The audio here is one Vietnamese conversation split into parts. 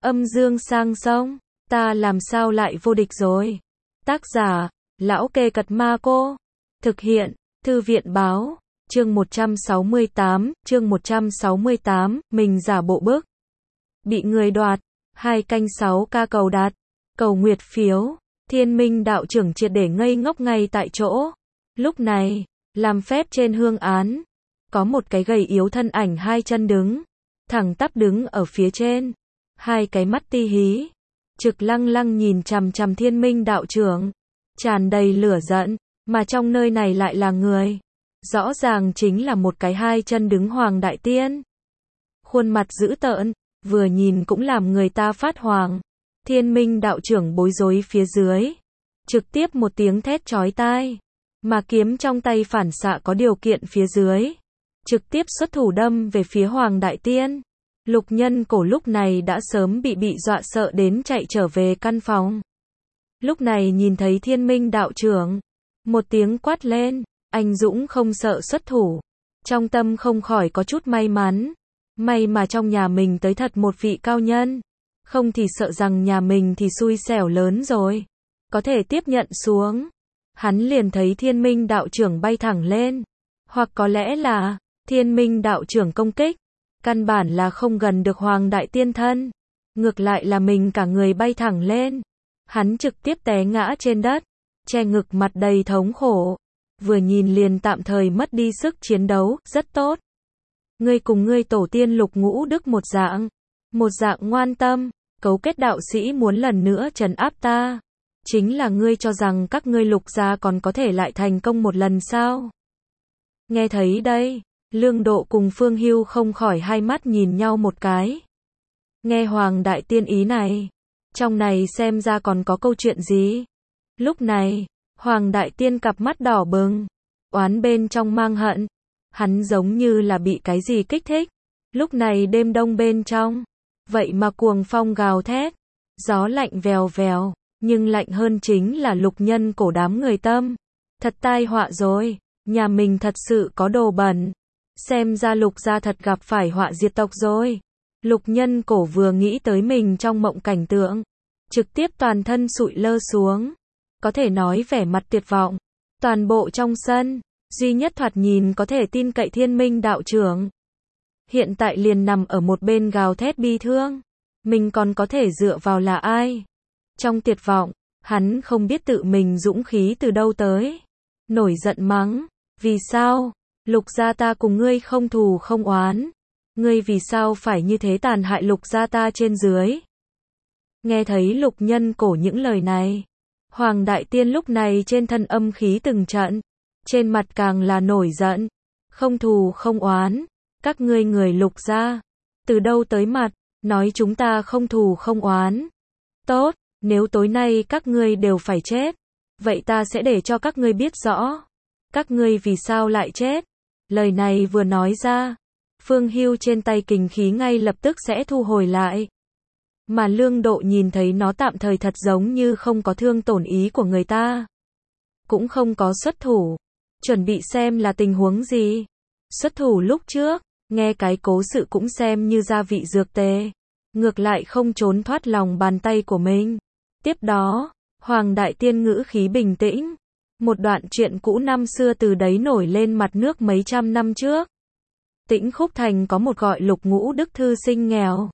Âm dương sang sông, ta làm sao lại vô địch rồi. Tác giả, Lão Kê Cật Ma Cô. Thực hiện, Thư viện Báo. Chương 168, mình giả bộ bức. Bị người đoạt, 2/6 cầu đặt, cầu nguyệt phiếu, Thiên Minh đạo trưởng triệt để ngây ngốc ngay tại chỗ. Lúc này, làm phép trên hương án, có một cái gầy yếu thân ảnh hai chân đứng, thẳng tắp đứng ở phía trên, hai cái mắt ti hí, trực lăng lăng nhìn chằm chằm Thiên Minh đạo trưởng, tràn đầy lửa giận, mà trong nơi này lại là người. Rõ ràng chính là một cái hai chân đứng Hoàng Đại Tiên. Khuôn mặt dữ tợn, vừa nhìn cũng làm người ta phát hoảng. Thiên Minh đạo trưởng bối rối phía dưới, trực tiếp một tiếng thét chói tai, mà kiếm trong tay phản xạ có điều kiện phía dưới, trực tiếp xuất thủ đâm về phía Hoàng Đại Tiên. Lục Nhân Cổ lúc này đã sớm bị dọa sợ đến chạy trở về căn phòng. Lúc này nhìn thấy Thiên Minh đạo trưởng, một tiếng quát lên, anh dũng không sợ xuất thủ. Trong tâm không khỏi có chút may mắn, may mà trong nhà mình tới thật một vị cao nhân, không thì sợ rằng nhà mình thì xui xẻo lớn rồi. Có thể tiếp nhận xuống, hắn liền thấy Thiên Minh đạo trưởng bay thẳng lên, hoặc có lẽ là Thiên Minh đạo trưởng công kích, căn bản là không gần được Hoàng Đại Tiên thân, ngược lại là mình cả người bay thẳng lên. Hắn trực tiếp té ngã trên đất, che ngực mặt đầy thống khổ, vừa nhìn liền tạm thời mất đi sức chiến đấu, rất tốt. Ngươi cùng ngươi tổ tiên Lục Ngũ Đức một dạng ngoan tâm, cấu kết đạo sĩ muốn lần nữa trấn áp ta. Chính là ngươi cho rằng các ngươi Lục gia còn có thể lại thành công một lần sao? Nghe thấy đây, Lương Độ cùng Phương Hưu không khỏi hai mắt nhìn nhau một cái. Nghe Hoàng Đại Tiên ý này, trong này xem ra còn có câu chuyện gì? Lúc này, Hoàng Đại Tiên cặp mắt đỏ bừng, oán bên trong mang hận. Hắn giống như là bị cái gì kích thích. Lúc này đêm đông bên trong, vậy mà cuồng phong gào thét, gió lạnh vèo vèo, nhưng lạnh hơn chính là Lục Nhân Cổ đám người tâm. Thật tai họa rồi, nhà mình thật sự có đồ bẩn. Xem ra Lục gia thật gặp phải họa diệt tộc rồi. Lục Nhân Cổ vừa nghĩ tới mình trong mộng cảnh tượng, trực tiếp toàn thân sụi lơ xuống, có thể nói vẻ mặt tuyệt vọng. Toàn bộ trong sân, duy nhất thoạt nhìn có thể tin cậy Thiên Minh đạo trưởng, hiện tại liền nằm ở một bên gào thét bi thương. Mình còn có thể dựa vào là ai? Trong tuyệt vọng, hắn không biết tự mình dũng khí từ đâu tới. Nổi giận mắng, vì sao? Lục gia ta cùng ngươi không thù không oán. Ngươi vì sao phải như thế tàn hại Lục gia ta trên dưới? Nghe thấy Lục Nhân Cổ những lời này, Hoàng Đại Tiên lúc này trên thân âm khí từng trận, trên mặt càng là nổi giận. Không thù không oán, các ngươi người Lục gia, từ đâu tới mặt, nói chúng ta không thù không oán. Tốt, nếu tối nay các ngươi đều phải chết, vậy ta sẽ để cho các ngươi biết rõ, các ngươi vì sao lại chết. Lời này vừa nói ra, Phương Hưu trên tay kình khí ngay lập tức sẽ thu hồi lại. Mà Lương Độ nhìn thấy nó tạm thời thật giống như không có thương tổn ý của người ta, cũng không có xuất thủ, chuẩn bị xem là tình huống gì. Xuất thủ lúc trước, nghe cái cố sự cũng xem như gia vị dược tề, ngược lại không trốn thoát lòng bàn tay của mình. Tiếp đó, Hoàng Đại Tiên ngữ khí bình tĩnh, một đoạn chuyện cũ năm xưa từ đấy nổi lên mặt nước mấy trăm năm trước. Tĩnh Khúc Thành có một gọi Lục Ngũ Đức thư sinh nghèo,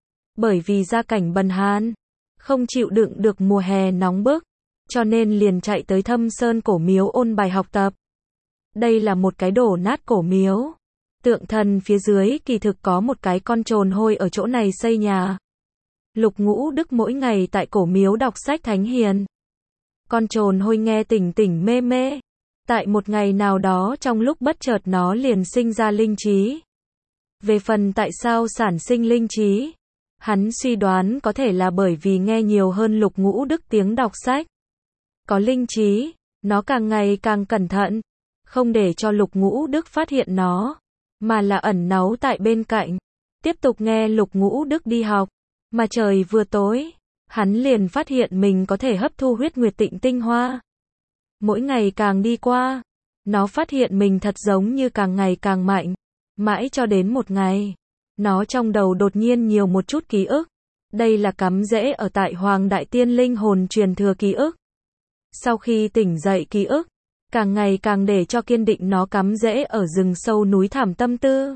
bởi vì gia cảnh bần hàn, không chịu đựng được mùa hè nóng bức, cho nên liền chạy tới Thâm Sơn cổ miếu ôn bài học tập. Đây là một cái đổ nát cổ miếu, tượng thần phía dưới kỳ thực có một cái con trồn hôi ở chỗ này xây nhà. Lục Ngũ Đức mỗi ngày tại cổ miếu đọc sách thánh hiền. Con trồn hôi nghe tỉnh tỉnh mê mê. Tại một ngày nào đó trong lúc bất chợt nó liền sinh ra linh trí. Về phần tại sao sản sinh linh trí, hắn suy đoán có thể là bởi vì nghe nhiều hơn Lục Ngũ Đức tiếng đọc sách. Có linh trí, nó càng ngày càng cẩn thận, không để cho Lục Ngũ Đức phát hiện nó, mà là ẩn náu tại bên cạnh, tiếp tục nghe Lục Ngũ Đức đi học. Mà trời vừa tối, hắn liền phát hiện mình có thể hấp thu huyết nguyệt tịnh tinh hoa. Mỗi ngày càng đi qua, nó phát hiện mình thật giống như càng ngày càng mạnh, mãi cho đến một ngày, nó trong đầu đột nhiên nhiều một chút ký ức, Đây là cắm rễ ở tại Hoàng Đại Tiên linh hồn truyền thừa ký ức. Sau khi tỉnh dậy ký ức, càng ngày càng để cho kiên định nó cắm rễ ở rừng sâu núi thẳm tâm tư.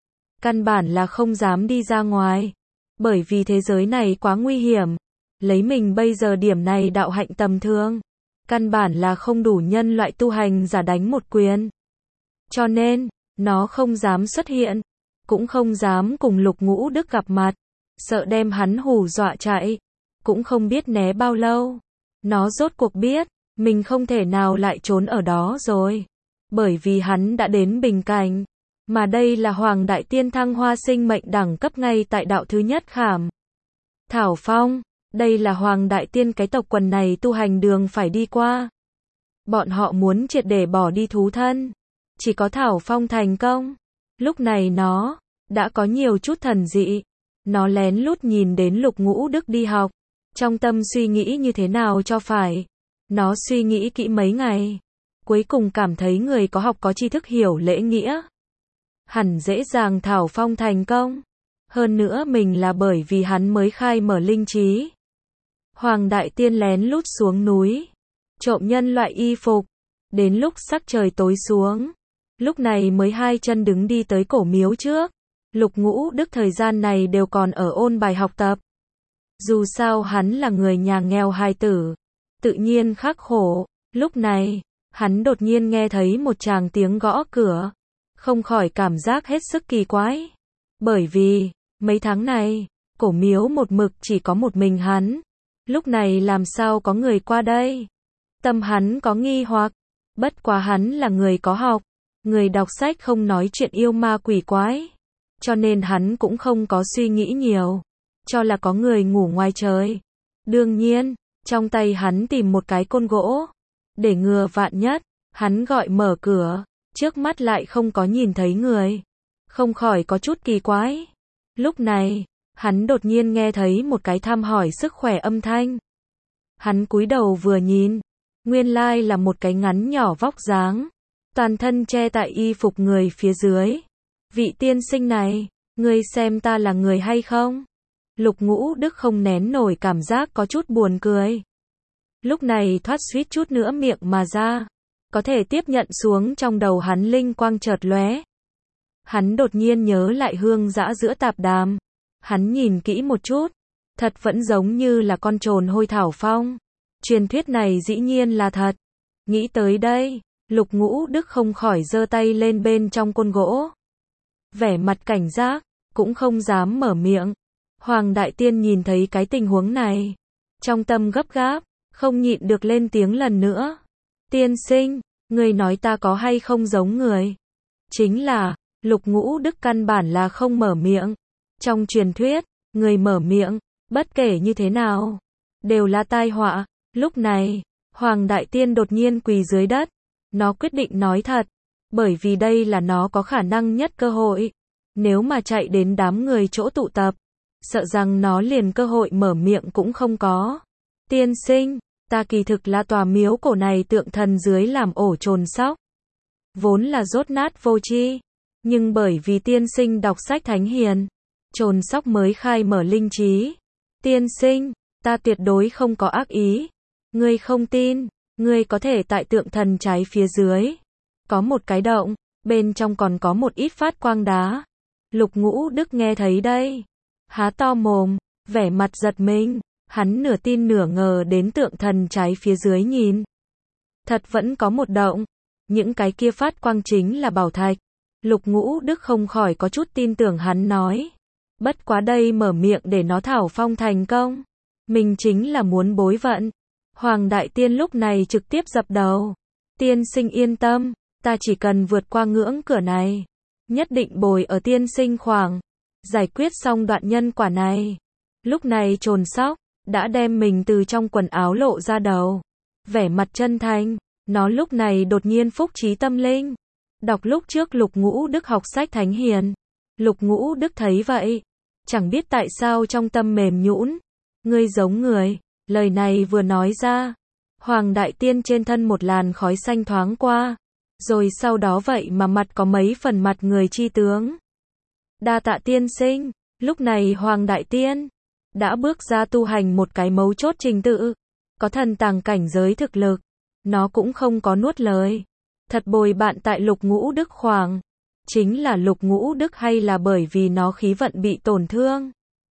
Căn bản là không dám đi ra ngoài. Bởi vì thế giới này quá nguy hiểm. Lấy mình bây giờ điểm này đạo hạnh tầm thường. Căn bản là không đủ nhân loại tu hành giả đánh một quyền. Cho nên, nó không dám xuất hiện. Cũng không dám cùng Lục Ngũ Đức gặp mặt. Sợ đem hắn hù dọa chạy. Cũng không biết né bao lâu. Nó rốt cuộc biết, mình không thể nào lại trốn ở đó rồi. Bởi vì hắn đã đến bình cảnh. Mà đây là Hoàng Đại Tiên thăng hoa sinh mệnh đẳng cấp ngay tại đạo thứ nhất khảm. Thảo Phong, đây là Hoàng Đại Tiên cái tộc quần này tu hành đường phải đi qua. Bọn họ muốn triệt để bỏ đi thú thân. Chỉ có Thảo Phong thành công. Lúc này nó đã có nhiều chút thần dị. Nó lén lút nhìn đến Lục Ngũ Đức đi học. Trong tâm suy nghĩ như thế nào cho phải. Nó suy nghĩ kỹ mấy ngày. Cuối cùng cảm thấy người có học có tri thức hiểu lễ nghĩa. Hẳn dễ dàng Thảo Phong thành công. Hơn nữa mình là bởi vì hắn mới khai mở linh trí. Hoàng Đại Tiên lén lút xuống núi. Trộm nhân loại y phục. Đến lúc sắc trời tối xuống. Lúc này mới hai chân đứng đi tới cổ miếu trước. Lục Ngũ Đức thời gian này đều còn ở ôn bài học tập. Dù sao hắn là người nhà nghèo hài tử. Tự nhiên khắc khổ. Lúc này, hắn đột nhiên nghe thấy một tràng tiếng gõ cửa. Không khỏi cảm giác hết sức kỳ quái. Bởi vì, mấy tháng này, cổ miếu một mực chỉ có một mình hắn. Lúc này làm sao có người qua đây? Tâm hắn có nghi hoặc. Bất quá hắn là người có học. Người đọc sách không nói chuyện yêu ma quỷ quái. Cho nên hắn cũng không có suy nghĩ nhiều. Cho là có người ngủ ngoài trời. Đương nhiên, trong tay hắn tìm một cái côn gỗ. Để ngừa vạn nhất, hắn gọi mở cửa. Trước mắt lại không có nhìn thấy người. Không khỏi có chút kỳ quái. Lúc này, hắn đột nhiên nghe thấy một cái thăm hỏi sức khỏe âm thanh. Hắn cúi đầu vừa nhìn. Nguyên lai là một cái ngắn nhỏ vóc dáng. Toàn thân che tại y phục người phía dưới. Vị tiên sinh này, ngươi xem ta là người hay không? Lục Ngũ Đức không nén nổi cảm giác có chút buồn cười. Lúc này thoát suýt chút nữa miệng mà ra. Có thể tiếp nhận xuống trong đầu hắn linh quang chợt lóe. Hắn đột nhiên nhớ lại Hương Dã giữa tạp đàm. Hắn nhìn kỹ một chút. Thật vẫn giống như là con trồn hôi Thảo Phong. Truyền thuyết này dĩ nhiên là thật. Nghĩ tới đây, Lục Ngũ Đức không khỏi giơ tay lên bên trong côn gỗ. Vẻ mặt cảnh giác, cũng không dám mở miệng. Hoàng Đại Tiên nhìn thấy cái tình huống này. Trong tâm gấp gáp, không nhịn được lên tiếng lần nữa. Tiên sinh, người nói ta có hay không giống người? Chính là, Lục Ngũ Đức căn bản là không mở miệng. Trong truyền thuyết, người mở miệng, bất kể như thế nào, đều là tai họa. Lúc này, Hoàng Đại Tiên đột nhiên quỳ dưới đất. Nó quyết định nói thật. Bởi vì đây là nó có khả năng nhất cơ hội. Nếu mà chạy đến đám người chỗ tụ tập, sợ rằng nó liền cơ hội mở miệng cũng không có. Tiên sinh, ta kỳ thực là tòa miếu cổ này tượng thần dưới làm ổ chồn sóc. Vốn là dốt nát vô tri. Nhưng bởi vì tiên sinh đọc sách thánh hiền, chồn sóc mới khai mở linh trí. Tiên sinh, ta tuyệt đối không có ác ý. Ngươi không tin, ngươi có thể tại tượng thần trái phía dưới. Có một cái động, bên trong còn có một ít phát quang đá. Lục Ngũ Đức nghe thấy đây. Há to mồm, vẻ mặt giật mình. Hắn nửa tin nửa ngờ đến tượng thần trái phía dưới nhìn. Thật vẫn có một động. Những cái kia phát quang chính là bảo thạch. Lục Ngũ Đức không khỏi có chút tin tưởng hắn nói. Bất quá đây mở miệng để nó Thảo Phong thành công. Mình chính là muốn bối vận. Hoàng Đại Tiên lúc này trực tiếp dập đầu. Tiên sinh yên tâm, ta chỉ cần vượt qua ngưỡng cửa này. Nhất định bồi ở tiên sinh khoảng. Giải quyết xong đoạn nhân quả này. Lúc này chồn sóc, đã đem mình từ trong quần áo lộ ra đầu. Vẻ mặt chân thành, nó lúc này đột nhiên phúc trí tâm linh. Đọc lúc trước Lục Ngũ Đức học sách thánh hiền. Lục Ngũ Đức thấy vậy. Chẳng biết tại sao trong tâm mềm nhũn. Ngươi giống người. Lời này vừa nói ra. Hoàng Đại Tiên trên thân một làn khói xanh thoáng qua. Rồi sau đó vậy mà mặt có mấy phần mặt người chi tướng. Đa tạ tiên sinh. Lúc này Hoàng Đại Tiên đã bước ra tu hành một cái mấu chốt trình tự, có thần tàng cảnh giới thực lực, nó cũng không có nuốt lời. Thật bồi bạn tại Lục Ngũ Đức khoảng, chính là Lục Ngũ Đức hay là bởi vì nó khí vận bị tổn thương.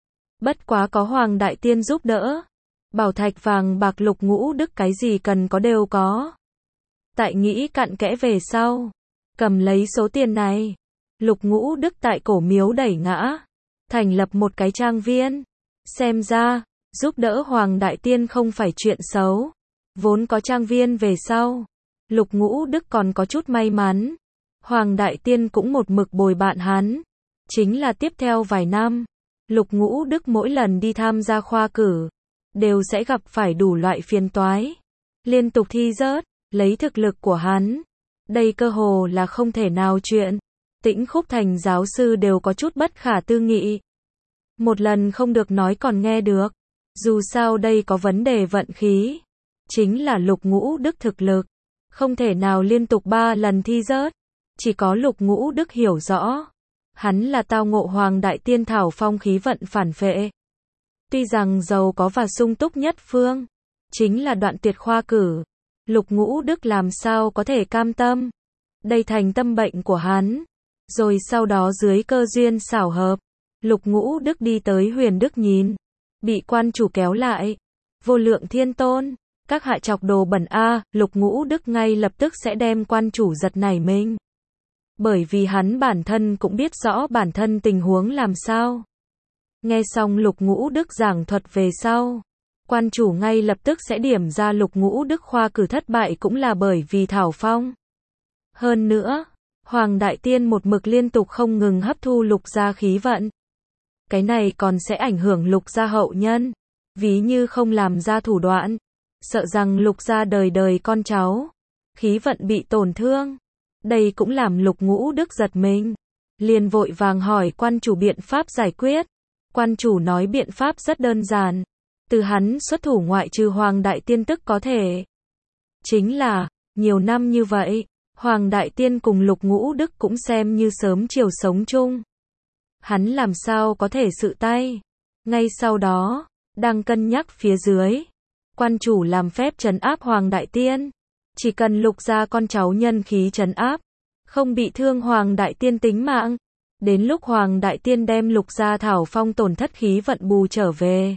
Bất quá có Hoàng Đại Tiên giúp đỡ, bảo thạch vàng bạc Lục Ngũ Đức cái gì cần có đều có. Tại nghĩ cặn kẽ về sau, cầm lấy số tiền này, Lục Ngũ Đức tại cổ miếu đẩy ngã, thành lập một cái trang viên. Xem ra, giúp đỡ Hoàng Đại Tiên không phải chuyện xấu. Vốn có trang viên về sau, Lục Ngũ Đức còn có chút may mắn. Hoàng Đại Tiên cũng một mực bồi bạn hắn. Chính là tiếp theo vài năm, Lục Ngũ Đức mỗi lần đi tham gia khoa cử, đều sẽ gặp phải đủ loại phiền toái. Liên tục thi rớt, lấy thực lực của hắn. Đây cơ hồ là không thể nào chuyện. Tĩnh Khúc Thành giáo sư đều có chút bất khả tư nghị. Một lần không được nói còn nghe được. Dù sao đây có vấn đề vận khí. Chính là Lục Ngũ Đức thực lực. Không thể nào liên tục 3 lần thi rớt. Chỉ có Lục Ngũ Đức hiểu rõ. Hắn là tao ngộ Hoàng Đại Tiên thảo phong khí vận phản vệ. Tuy rằng giàu có và sung túc nhất phương, chính là đoạn tuyệt khoa cử. Lục Ngũ Đức làm sao có thể cam tâm. Đây thành tâm bệnh của hắn. Rồi sau đó dưới cơ duyên xảo hợp, Lục Ngũ Đức đi tới Huyền Đức Nhìn. Bị quan chủ kéo lại. Vô Lượng Thiên Tôn, các hạ chọc đồ bẩn a, Lục Ngũ Đức ngay lập tức sẽ đem quan chủ giật nảy mình. Bởi vì hắn bản thân cũng biết rõ bản thân tình huống làm sao. Nghe xong Lục Ngũ Đức giảng thuật về sau, quan chủ ngay lập tức sẽ điểm ra Lục Ngũ Đức khoa cử thất bại cũng là bởi vì thảo phong. Hơn nữa, Hoàng Đại Tiên một mực liên tục không ngừng hấp thu Lục gia khí vận. Cái này còn sẽ ảnh hưởng Lục gia hậu nhân. Ví như không làm ra thủ đoạn, sợ rằng Lục gia đời đời con cháu, khí vận bị tổn thương. Đây cũng làm Lục Ngũ Đức giật mình. Liền vội vàng hỏi quan chủ biện pháp giải quyết. Quan chủ nói biện pháp rất đơn giản. Từ hắn xuất thủ ngoại trừ Hoàng Đại Tiên tức có thể. Chính là, nhiều năm như vậy, Hoàng Đại Tiên cùng Lục Ngũ Đức cũng xem như sớm chiều sống chung. Hắn làm sao có thể sự tay. Ngay sau đó, đang cân nhắc phía dưới, quan chủ làm phép trấn áp Hoàng Đại Tiên. Chỉ cần Lục gia con cháu nhân khí trấn áp, không bị thương Hoàng Đại Tiên tính mạng. Đến lúc Hoàng Đại Tiên đem Lục gia thảo phong tổn thất khí vận bù trở về,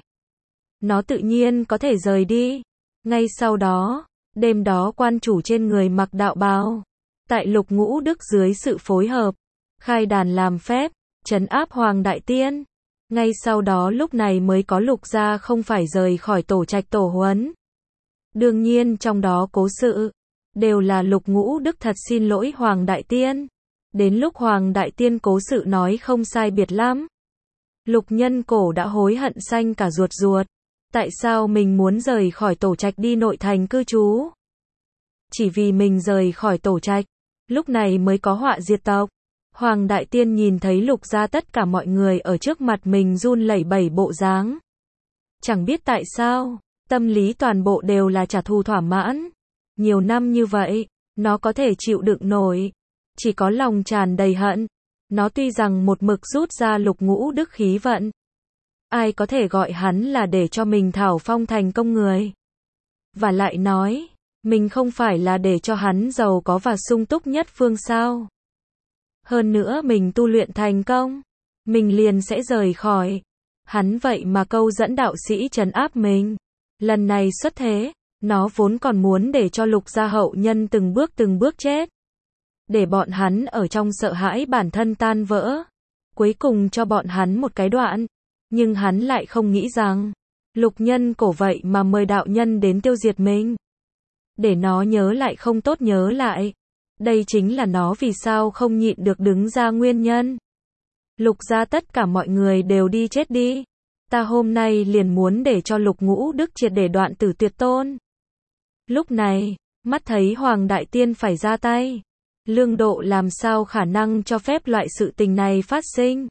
nó tự nhiên có thể rời đi. Ngay sau đó, đêm đó quan chủ trên người mặc đạo bào, tại Lục Ngũ Đức dưới sự phối hợp, khai đàn làm phép, trấn áp Hoàng Đại Tiên. Ngay sau đó lúc này mới có Lục gia không phải rời khỏi tổ trạch tổ huấn. Đương nhiên trong đó cố sự, đều là Lục Ngũ Đức thật xin lỗi Hoàng Đại Tiên. Đến lúc Hoàng Đại Tiên cố sự nói không sai biệt lắm. Lục Nhân Cổ đã hối hận xanh cả ruột ruột. Tại sao mình muốn rời khỏi tổ trạch đi nội thành cư trú? Chỉ vì mình rời khỏi tổ trạch, lúc này mới có họa diệt tộc. Hoàng Đại Tiên nhìn thấy Lục gia tất cả mọi người ở trước mặt mình run lẩy bẩy bộ dáng. Chẳng biết tại sao, tâm lý toàn bộ đều là trả thù thỏa mãn. Nhiều năm như vậy, nó có thể chịu đựng nổi. Chỉ có lòng tràn đầy hận. Nó tuy rằng một mực rút ra Lục Ngũ Đức khí vận. Ai có thể gọi hắn là để cho mình thảo phong thành công người. Và lại nói, mình không phải là để cho hắn giàu có và sung túc nhất phương sao. Hơn nữa mình tu luyện thành công, mình liền sẽ rời khỏi. Hắn vậy mà câu dẫn đạo sĩ trấn áp mình. Lần này xuất thế, nó vốn còn muốn để cho Lục gia hậu nhân từng bước chết. Để bọn hắn ở trong sợ hãi bản thân tan vỡ. Cuối cùng cho bọn hắn một cái đoạn. Nhưng hắn lại không nghĩ rằng, Lục Nhân Cổ vậy mà mời đạo nhân đến tiêu diệt mình. Để nó nhớ lại không tốt nhớ lại. Đây chính là nó vì sao không nhịn được đứng ra nguyên nhân. Lục gia tất cả mọi người đều đi chết đi. Ta hôm nay liền muốn để cho Lục Ngũ Đức triệt để đoạn tử tuyệt tôn. Lúc này, mắt thấy Hoàng Đại Tiên phải ra tay. Lương Độ làm sao khả năng cho phép loại sự tình này phát sinh.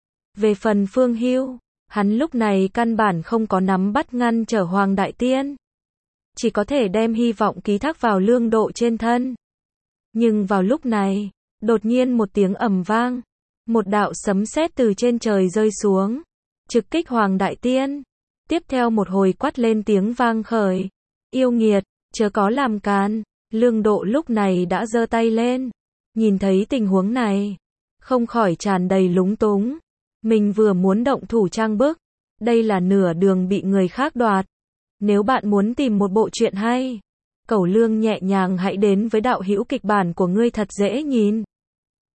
Về phần Phương Hưu, hắn lúc này căn bản không có nắm bắt ngăn trở Hoàng Đại Tiên. Chỉ có thể đem hy vọng ký thác vào Lương Độ trên thân. Nhưng vào lúc này, đột nhiên một tiếng ầm vang. Một đạo sấm sét từ trên trời rơi xuống. Trực kích Hoàng Đại Tiên. Tiếp theo một hồi quát lên tiếng vang khởi. Yêu nghiệt, chớ có làm càn. Lương Độ lúc này đã giơ tay lên. Nhìn thấy tình huống này, không khỏi tràn đầy lúng túng. Mình vừa muốn động thủ trang bức, đây là nửa đường bị người khác đoạt. Nếu bạn muốn tìm một bộ truyện hay, Cẩu Lương nhẹ nhàng hãy đến với đạo hữu kịch bản của ngươi thật dễ nhìn.